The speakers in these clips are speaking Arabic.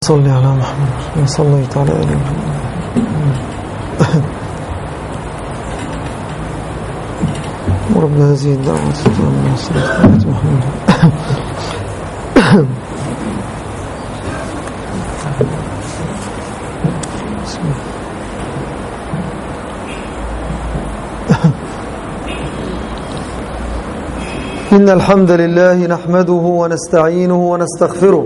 صل على محمد صليت على آل محمد ورب هذه الدعوة التامة والصلاة على محمد. إن الحمد لله نحمده ونستعينه ونستغفره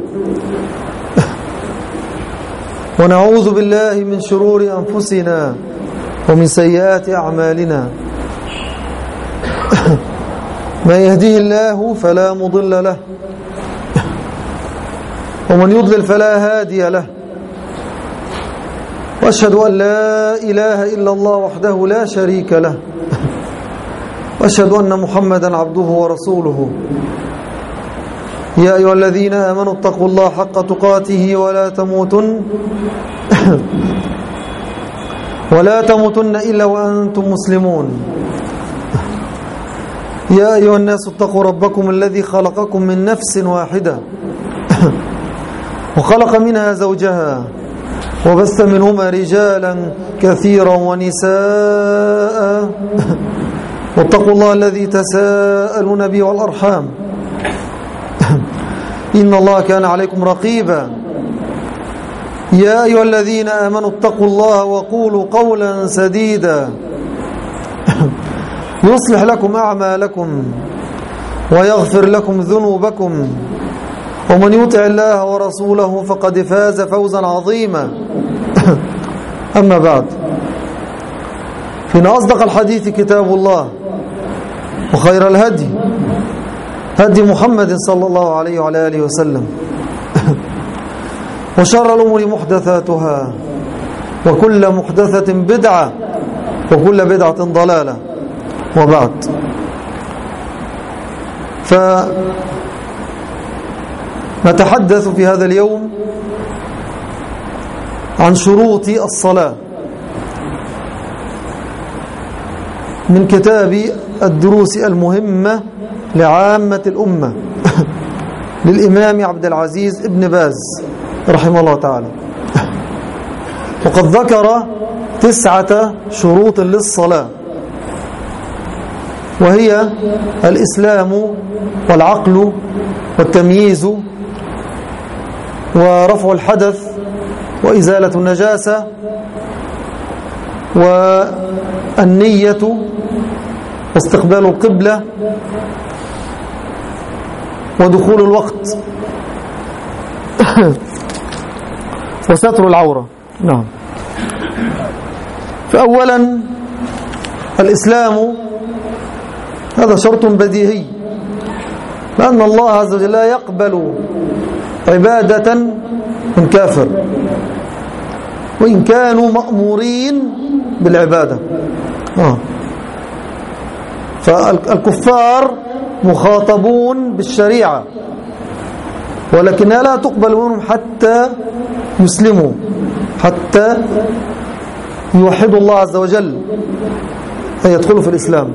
ونعوذ بالله من شرور أنفسنا ومن سيئات أعمالنا. من يهديه الله فلا مضل له ومن يضلل فلا هادي له، وأشهد أن لا إله إلا الله وحده لا شريك له، وأشهد أن محمدا عبده ورسوله. يا أيها الذين آمنوا اتقوا الله حق تقاته ولا تموتن إلا وأنتم مسلمون. يا أيها الناس اتقوا ربكم الذي خلقكم من نفس واحدة وخلق منها زوجها وبث منهما رجالا كثيرا ونساء، واتقوا الله الذي تساءلون به والأرحام إن الله كان عليكم رقيبا. يا أيها الذين آمنوا اتقوا الله وقولوا قولا سديدا يصلح لكم أعمالكم ويغفر لكم ذنوبكم، ومن يطع الله ورسوله فقد فاز فوزا عظيما. أما بعد، فإن أصدق الحديث كتاب الله، وخير الهدي هدي محمد صلى الله عليه وعلى آله وسلم، وشر الأمور محدثاتها، وكل محدثة بدعة، وكل بدعة ضلالة. وبعد، فنتحدث في هذا اليوم عن شروط الصلاة من كتاب الدروس المهمة لعامة الأمة للإمام عبد العزيز ابن باز رحمه الله تعالى. وقد ذكر 9 شروط للصلاة، وهي الإسلام والعقل والتمييز ورفع الحدث وإزالة النجاسة والنية واستقبال القبلة ودخول الوقت وستر العورة. نعم. فأولا الإسلام، هذا شرط بديهي، لأن الله عز وجل لا يقبل عبادة من كافر وإن كانوا مأمورين بالعبادة. فالكفار مخاطبون بالشريعة، ولكنها لا تقبل منهم حتى يسلموا، حتى يوحدوا الله عز وجل، أن يدخلوا في الإسلام.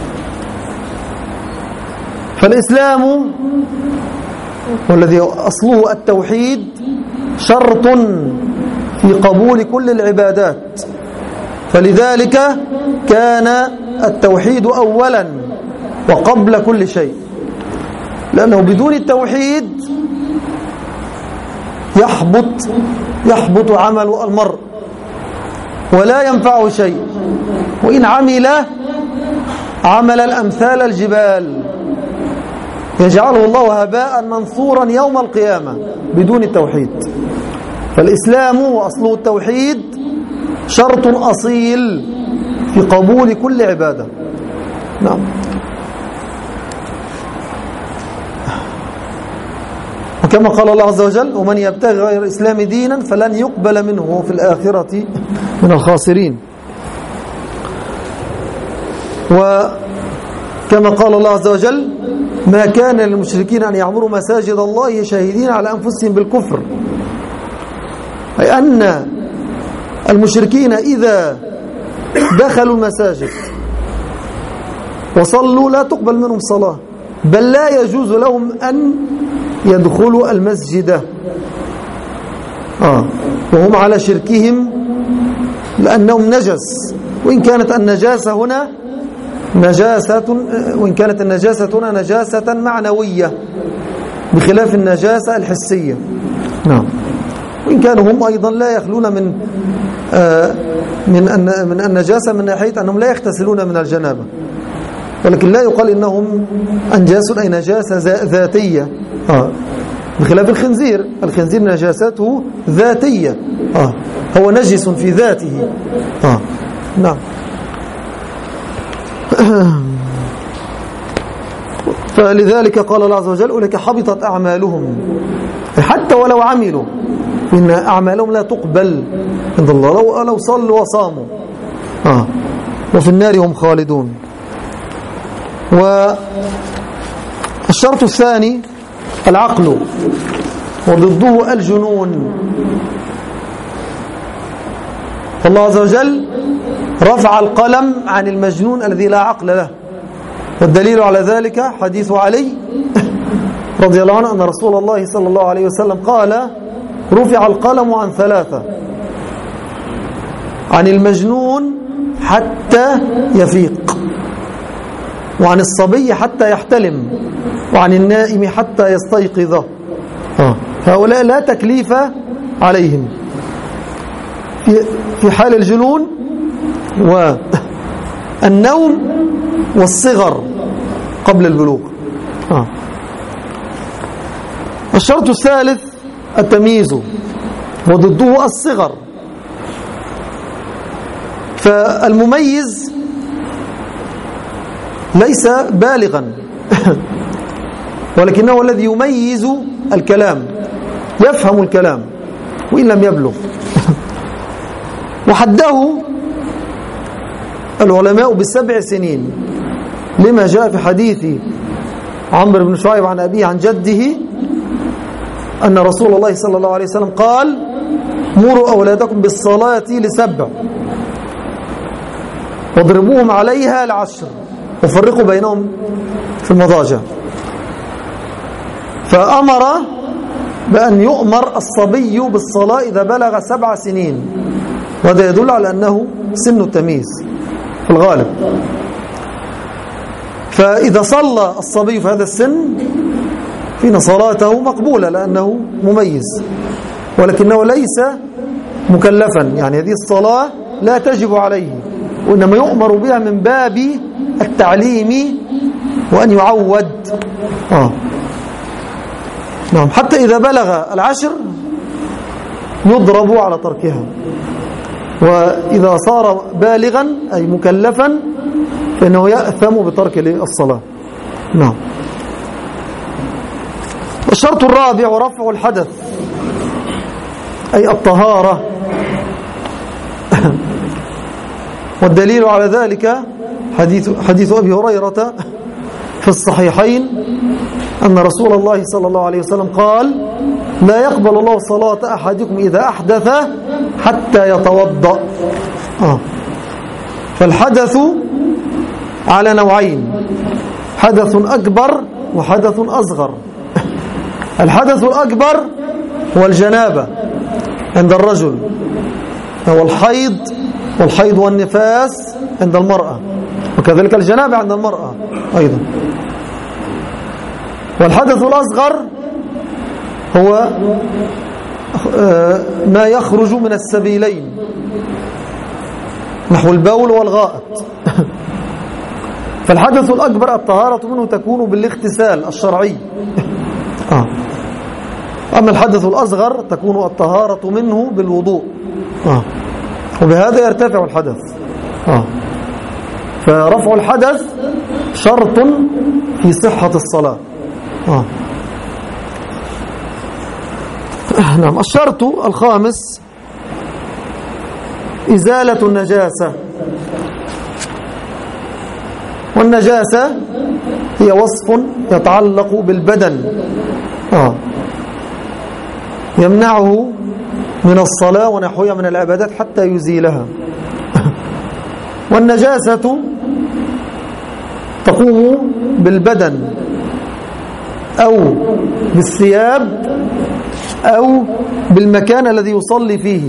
فالإسلام والذي أصله التوحيد شرط في قبول كل العبادات، فلذلك كان التوحيد أولا وقبل كل شيء، لأنه بدون التوحيد يحبط عمل المرء ولا ينفعه شيء، وإن عمل الأمثال الجبال يجعله الله هباء منثورا يوم القيامة بدون التوحيد. فالإسلام وأصله التوحيد شرط أصيل في قبول كل عبادة. نعم. وكما قال الله عز وجل: ومن يبتغي غير الإسلام دينا فلن يقبل منه وهو في الآخرة من الخاسرين. وكما قال الله عز وجل: ما كان للمشركين أن يعمروا مساجد الله شاهدين على أنفسهم بالكفر، أي أن المشركين إذا دخلوا المساجد وصلوا لا تقبل منهم صلاة، بل لا يجوز لهم أن يدخلوا المسجد وهم على شركهم لأنهم نجس، وإن كانت النجاسة هنا نجاسة معنوية بخلاف النجاسة الحسية. نعم. وإن كانوا هم أيضا لا يخلون من النجاسة من ناحية أنهم لا يغتسلون من الجنابة، ولكن لا يقال إنهم أنجاس أي نجاسة ذاتية، بخلاف الخنزير نجاسته ذاتية، هو نجس في ذاته. نعم. فلذلك قال الله عز وجل أولئك حبطت أعمالهم، حتى ولو عملوا إن أعمالهم لا تقبل عند الله لو صلوا وصاموا، وفي النار هم خالدون. والشرط الثاني العقل، وضده الجنون. فالله عز وجل رفع القلم عن المجنون الذي لا عقل له، والدليل على ذلك حديث علي رضي الله عنه أن رسول الله صلى الله عليه وسلم قال رفع القلم عن ثلاثة: عن المجنون حتى يفيق، وعن الصبي حتى يحتلم، وعن النائم حتى يستيقظ. هؤلاء لا تكليف عليهم في حال الجنون والنوم والصغر قبل البلوغ. الشرط الثالث التمييز، وضده الصغر. فالمميز ليس بالغا ولكنه الذي يميز الكلام، يفهم الكلام وإن لم يبلغ. وحده العلماء ب7 سنين، لما جاء في حديث عمرو بن شعيب عن أبيه عن جده أن رسول الله صلى الله عليه وسلم قال مروا أولادكم بالصلاة ل7 واضربوهم عليها ل10 وفرقوا بينهم في المضاجع. فأمر بأن يؤمر الصبي بالصلاة إذا بلغ 7 سنين، وهذا يدل على أنه سن التمييز في الغالب. فإذا صلى الصبي في هذا السن فإن صلاته مقبولة لأنه مميز، ولكنه ليس مكلفا، يعني هذه الصلاة لا تجب عليه، وإنما يؤمر بها من باب التعليم وأن يعود. نعم. حتى إذا بلغ 10 يضرب على تركها، وإذا صار بالغا أي مكلفا فإنه يأثم بترك الصلاة. نعم. الشرط الرابع ورفع الحدث أي الطهارة. والدليل على ذلك حديث أبي هريرة في الصحيحين أن رسول الله صلى الله عليه وسلم قال لا يقبل الله صلاة أحدكم إذا أحدث حتى يتوضأ. فالحدث على نوعين: حدث أكبر وحدث أصغر. الحدث الأكبر هو الجنابة عند الرجل، هو والحيض والنفاس عند المرأة، وكذلك الجنابة عند المرأة أيضا. والحدث الأصغر هو ما يخرج من السبيلين نحو البول والغائط. فالحدث الأكبر الطهارة منه تكون بالاغتسال الشرعي، أما الحدث الأصغر تكون الطهارة منه بالوضوء، وبهذا يرتفع الحدث. فرفع الحدث شرط في صحة الصلاة. نعم. الشرط الخامس إزالة النجاسة. والنجاسة هي وصف يتعلق بالبدن يمنعه من الصلاة ونحوها من العبادات حتى يزيلها. والنجاسة تقوم بالبدن أو بالثياب أو بالمكان الذي يصلي فيه.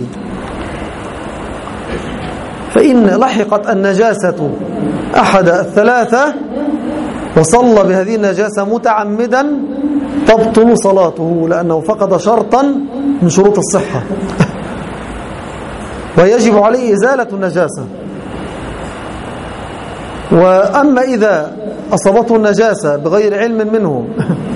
فإن لحقت النجاسة أحد الثلاثة وصلى بهذه النجاسة متعمدا تبطل صلاته، لأنه فقد شرطا من شروط الصحة ويجب عليه إزالة النجاسة. وأما إذا أصابته النجاسة بغير علم منه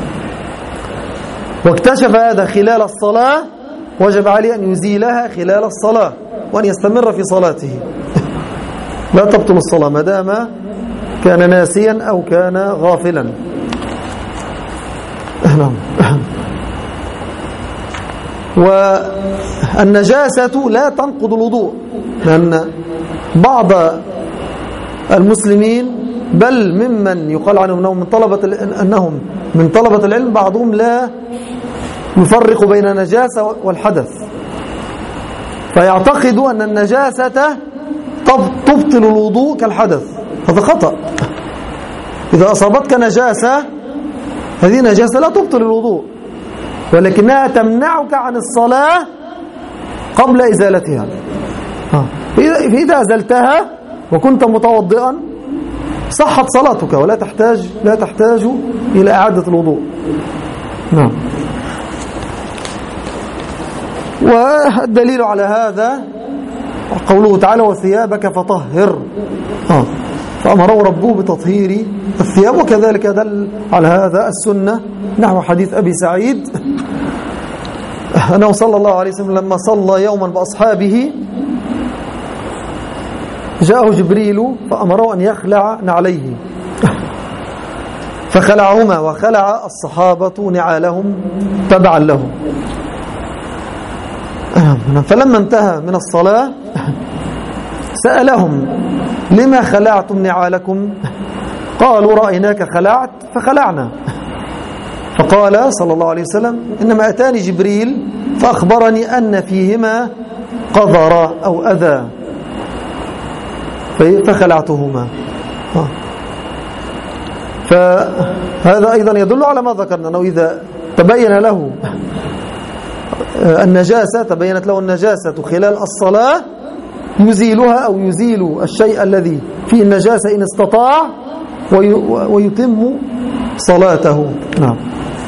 واكتشف هذا خلال الصلاة، وجب عليه أن يزيلها خلال الصلاة وأن يستمر في صلاته. لا تبطل الصلاة ما دام كان ناسيا أو كان غافلا. والنجاسة لا تنقض الوضوء، لأن بعض المسلمين بل ممن يقال عنهم أنهم من طلبة العلم بعضهم لا يفرق بين النجاسة والحدث، فيعتقد أن النجاسة تبطل الوضوء كالحدث. هذا خطأ. إذا أصابتك نجاسة، هذه نجاسة لا تبطل الوضوء، ولكنها تمنعك عن الصلاة قبل إزالتها. فإذا أزلتها وكنت متوضئا صحت صلاتك ولا تحتاج إلى إعادة الوضوء. نعم. والدليل على هذا قوله تعالى: وثيابك فطهر. فأمره ربه بتطهير الثياب، وكذلك دل على هذا السنة نحو حديث أبي سعيد أنه صلى الله عليه وسلم لما صلى يوما بأصحابه جاءه جبريل فأمره أن يخلع نعليه فخلعهما، وخلع الصحابة نعالهم تبعا له. فلما انتهى من الصلاة سألهم: لما خلعتم نعالكم؟ قالوا: رأيناك خلعت فخلعنا. فقال صلى الله عليه وسلم: إنما أتاني جبريل فأخبرني أن فيهما قذر أو أذى فخلعتهما. فهذا أيضا يدل على ما ذكرنا، أنه إذا تبين له النجاسة، تبينت له النجاسة خلال الصلاة، يزيلها أو يزيل الشيء الذي فيه النجاسة إن استطاع ويتم صلاته. نعم.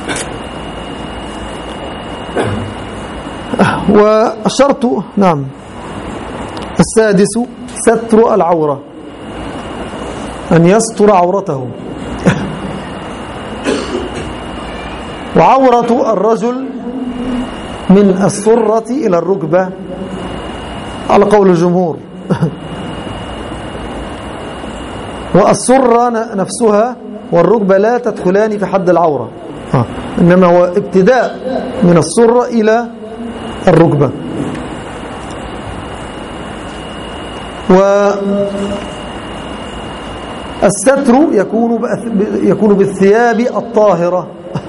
والشرط نعم السادس ستر العورة، أن يستر عورته. وعورة الرجل من السرة إلى الركبة على قول الجمهور. والسرة نفسها والركبة لا تدخلان في حد العورة، إنما هو ابتداء من السرة إلى الركبة. والستر يكون بالثياب الطاهرة.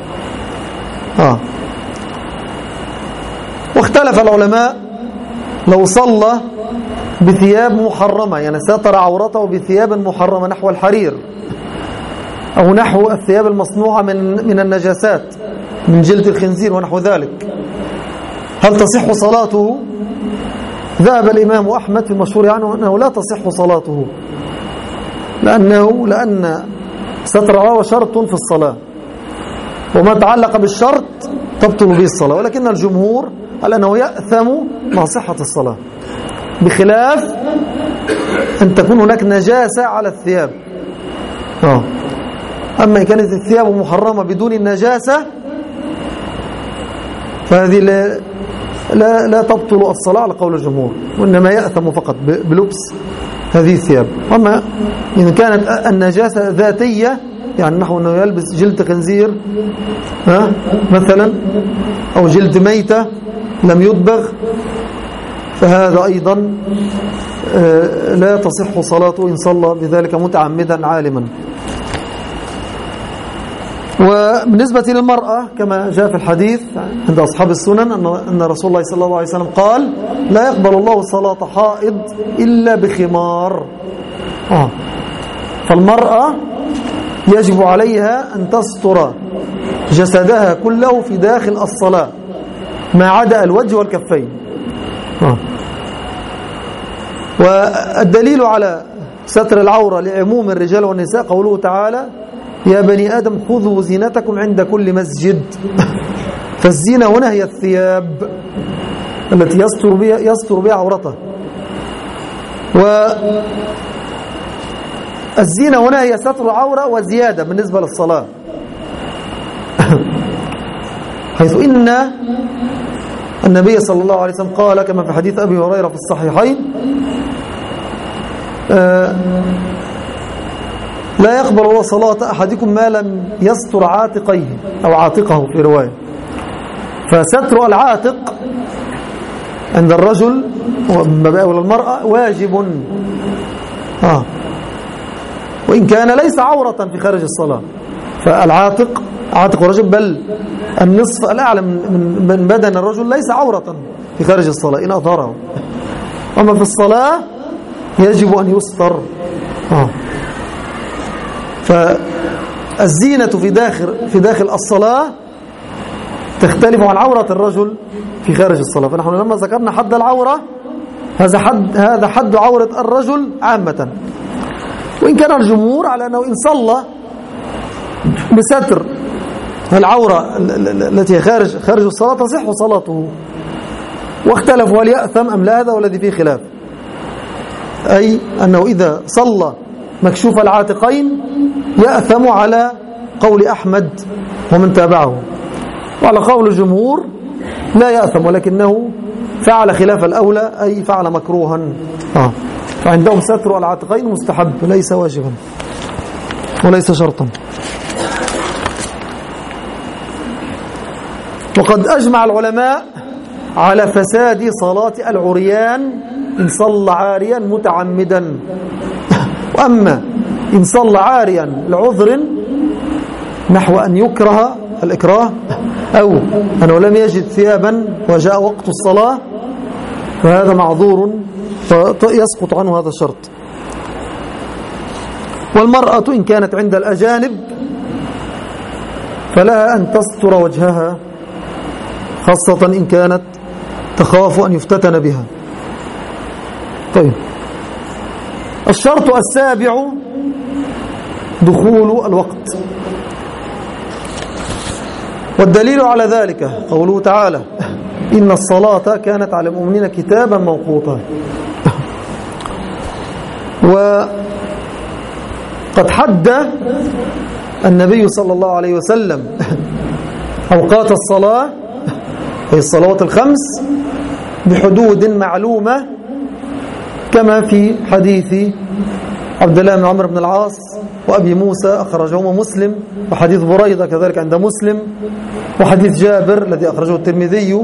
واختلف العلماء لو صلى بثياب محرمة، يعني ستر عورته بثياب محرمة نحو الحرير أو نحو الثياب المصنوعة من النجاسات من جلد الخنزير ونحو ذلك، هل تصح صلاته؟ ذهب الإمام أحمد في المشهور عنه أنه لا تصح صلاته، لأن ستر العورة شرط في الصلاة، وما تعلق بالشرط تبطل به الصلاة. ولكن الجمهور قال أنه يأثم مع صحة الصلاة، بخلاف أن تكون هناك نجاسة على الثياب. أما إن كانت الثياب محرمة بدون النجاسة فهذه لا تبطل الصلاة على قول الجمهور، وإنما يأثم فقط بلبس هذه الثياب. أما إن كانت النجاسة ذاتية، يعني نحو أنه يلبس جلد خنزير مثلا أو جلد ميتة لم يدبغ، فهذا أيضا لا تصح صلاته إن صلى بذلك متعمدا عالما. وبالنسبة للمرأة كما جاء في الحديث عند أصحاب السنن أن رسول الله صلى الله عليه وسلم قال: لا يقبل الله صلاة حائض إلا بخمار. فالمرأة يجب عليها أن تستر جسدها كله في داخل الصلاة، ما عدا الوجه والكفين. والدليل على ستر العورة لعموم الرجال والنساء قوله تعالى يا بني آدم خذوا زينتكم عند كل مسجد. فالزينة هنا هي الثياب التي يستر بها عورته، والزينة هنا هي ستر العورة وزيادة بالنسبة للصلاة، حيث إن النبي صلى الله عليه وسلم قال كما في حديث أبي هريرة في الصحيحين لا يقبل الله صلاة أحدكم ما لم يستر عاتقيه أو عاتقه في رواية. فستر العاتق عند الرجل والمرأة واجب، وإن كان ليس عورة في خارج الصلاة. فالعاتق عاتق الرجل بل النصف الأعلى من بدن الرجل ليس عورة في خارج الصلاة إن أظهره، أما في الصلاة يجب أن يستر. فالزينة في داخل الصلاة تختلف عن عورة الرجل في خارج الصلاة. فنحن لما ذكرنا حد العورة هذا حد عورة الرجل عامة، وإن كان الجمهور على أنه إن صلى بستر العورة التي خارج الصلاة تصح صلاته، واختلفوا هل يأثم أم لا، هذا والذي فيه خلاف، أي أنه إذا صلى مكشوف العاتقين يأثم على قول أحمد ومن تابعه، وعلى قول الجمهور لا يأثم ولكنه فعل خلاف الأولى أي فعل مكروها. فعندهم ستر العاتقين مستحب ليس واجبا وليس شرطا. وقد أجمع العلماء على فساد صلاة العريان إن صلى عاريا متعمدا. وأما إن صلى عاريا لعذر نحو أن يكره الإكراه أو أنه لم يجد ثيابا وجاء وقت الصلاة فهذا معذور يسقط عنه هذا الشرط. والمرأة إن كانت عند الأجانب فلها أن تستر وجهها، خاصة إن كانت تخاف أن يفتتن بها. طيب، الشرط السابع دخول الوقت، والدليل على ذلك قوله تعالى إن الصلاة كانت على المؤمنين كتابا موقوتا. وقد حد النبي صلى الله عليه وسلم أوقات الصلاة هي الصلوات الخمس بحدود معلومة، كما في حديث عبد الله بن عمرو بن العاص وأبي موسى أخرجهما مسلم، وحديث بريدة كذلك عند مسلم، وحديث جابر الذي أخرجه الترمذي،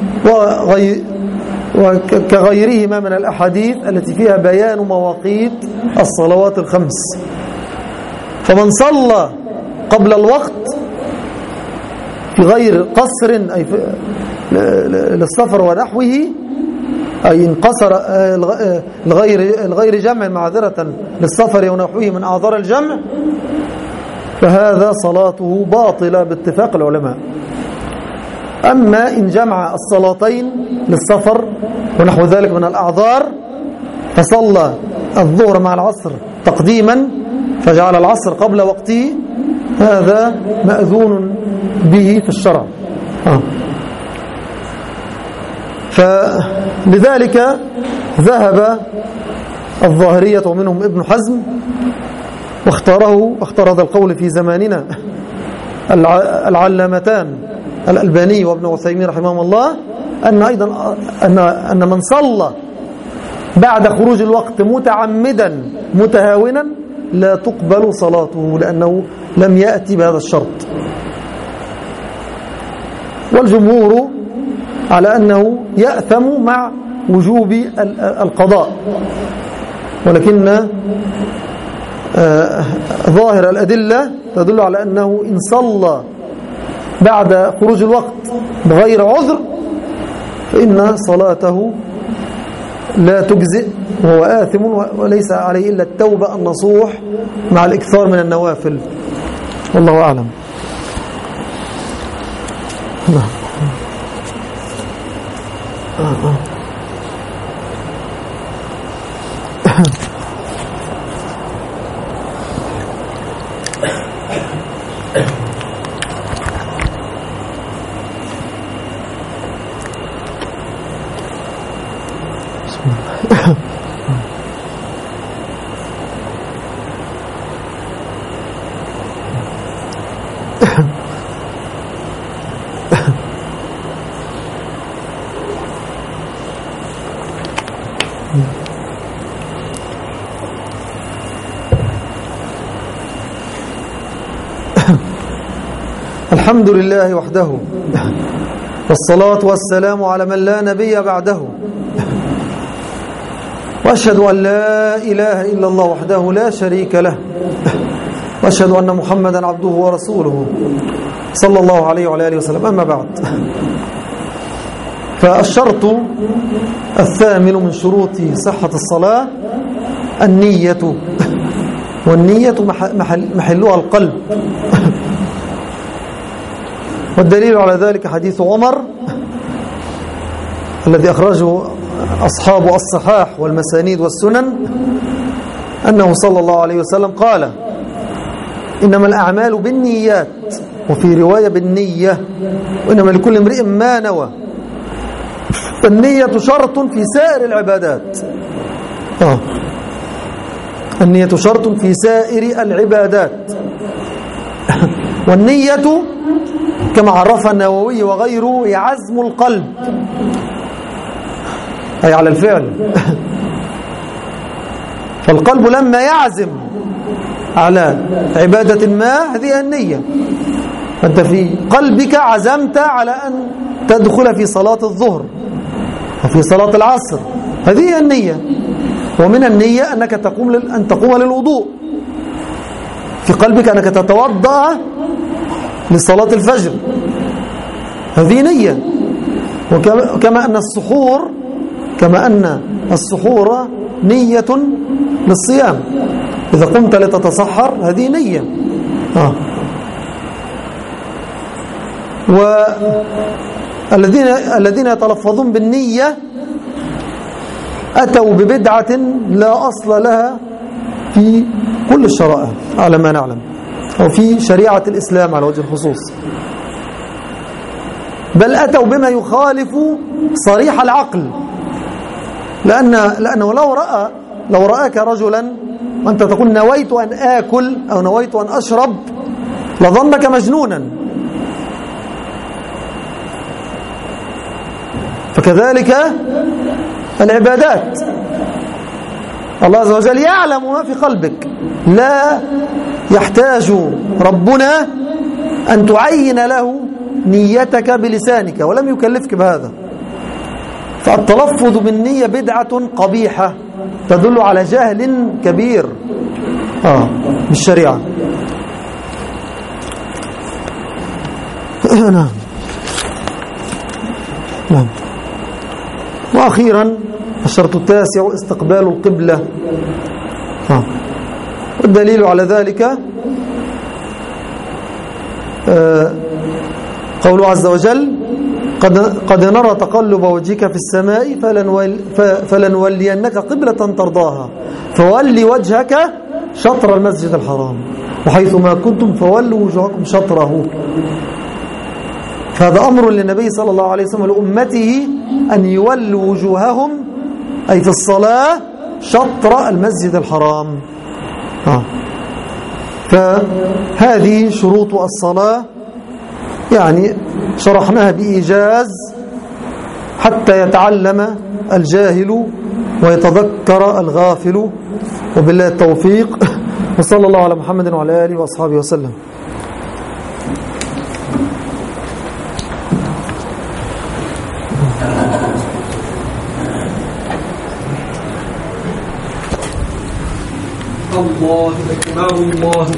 وكغيرهما من الأحاديث التي فيها بيان مواقيت الصلوات الخمس. فمن صلى قبل الوقت في غير قصر أي للسفر ونحوه، أي انقصر الغير جمع معذرة للسفر ونحوه من أعذار الجمع، فهذا صلاته باطلة باتفاق العلماء. أما إن جمع الصلاتين للسفر ونحو ذلك من الأعذار فصلى الظهر مع العصر تقديما فجعل العصر قبل وقته، هذا مأذون به في الشرع. فلذلك ذهب الظاهرية ومنهم ابن حزم واختار هذا القول في زماننا العلامتان الألباني وابن عثيمين رحمهم الله، أن أيضا أن من صلى بعد خروج الوقت متعمدا متهاونا لا تقبل صلاته لأنه لم يأتي بهذا الشرط. والجمهور على أنه يأثم مع وجوب القضاء، ولكن ظاهر الأدلة تدل على أنه إن صلى بعد خروج الوقت بغير عذر فإن صلاته لا تجزئ وهو آثم وليس عليه إلا التوبة النصوح مع الإكثار من النوافل. والله أعلم. الحمد لله وحده، والصلاة والسلام على من لا نبي بعده، وأشهد أن لا إله إلا الله وحده لا شريك له، وأشهد أن محمدا عبده ورسوله صلى الله عليه وعلى آله وسلم. أما بعد، فالشرط الثامن من شروط صحة الصلاة النية، والنية محلها القلب. والدليل على ذلك حديث عمر الذي أخرجه أصحاب الصحاح والمسانيد والسنن، أنه صلى الله عليه وسلم قال: إنما الأعمال بالنيات، وفي رواية بالنية، وإنما لكل امرئ ما نوى. النية شرط في سائر العبادات. النية شرط في سائر العبادات. والنية كما عرفها النووي وغيره هي عزم القلب، أي على الفعل. فالقلب لما يعزم على عبادة ما، هذه النية. أنت في قلبك عزمت على أن تدخل في صلاة الظهر وفي صلاة العصر، هذه النية. ومن النية أنك أن تقوم للوضوء، في قلبك أنك تتوضأ لصلاة الفجر، هذه نية. وكما أن السحور نية للصيام، إذا قمت لتتصحر هذه نية. والذين يتلفظون بالنية أتوا ببدعة لا أصل لها في كل الشرائع على ما نعلم، أو في شريعة الإسلام على وجه الخصوص، بل أتوا بما يخالف صريح العقل. لأنه لو رأك رجلا وأنت تقول نويت أن آكل أو نويت أن أشرب لظنك مجنونا. فكذلك العبادات، الله عز وجل يعلم ما في قلبك، لا يحتاج ربنا أن تعين له نيتك بلسانك، ولم يكلفك بهذا. فالتلفظ بالنية بدعة قبيحة تدل على جهل كبير بالشريعة. نعم. وأخيرا الشرط التاسع استقبال القبلة. والدليل على ذلك قوله عز وجل: قد نرى تقلب وجهك في السماء فلنولينك قبلة ترضاها فولي وجهك شطر المسجد الحرام وحيث ما كنتم فولوا وجوهكم شطره. فهذا أمر للنبي صلى الله عليه وسلم لأمته أن يولوا وجوههم أي في الصلاة شطر المسجد الحرام. فهذه شروط الصلاة، يعني شرحناها بإيجاز حتى يتعلم الجاهل ويتذكر الغافل. وبالله التوفيق، وصلى الله على محمد وعلى آله وأصحابه وسلم. الله أكبر الله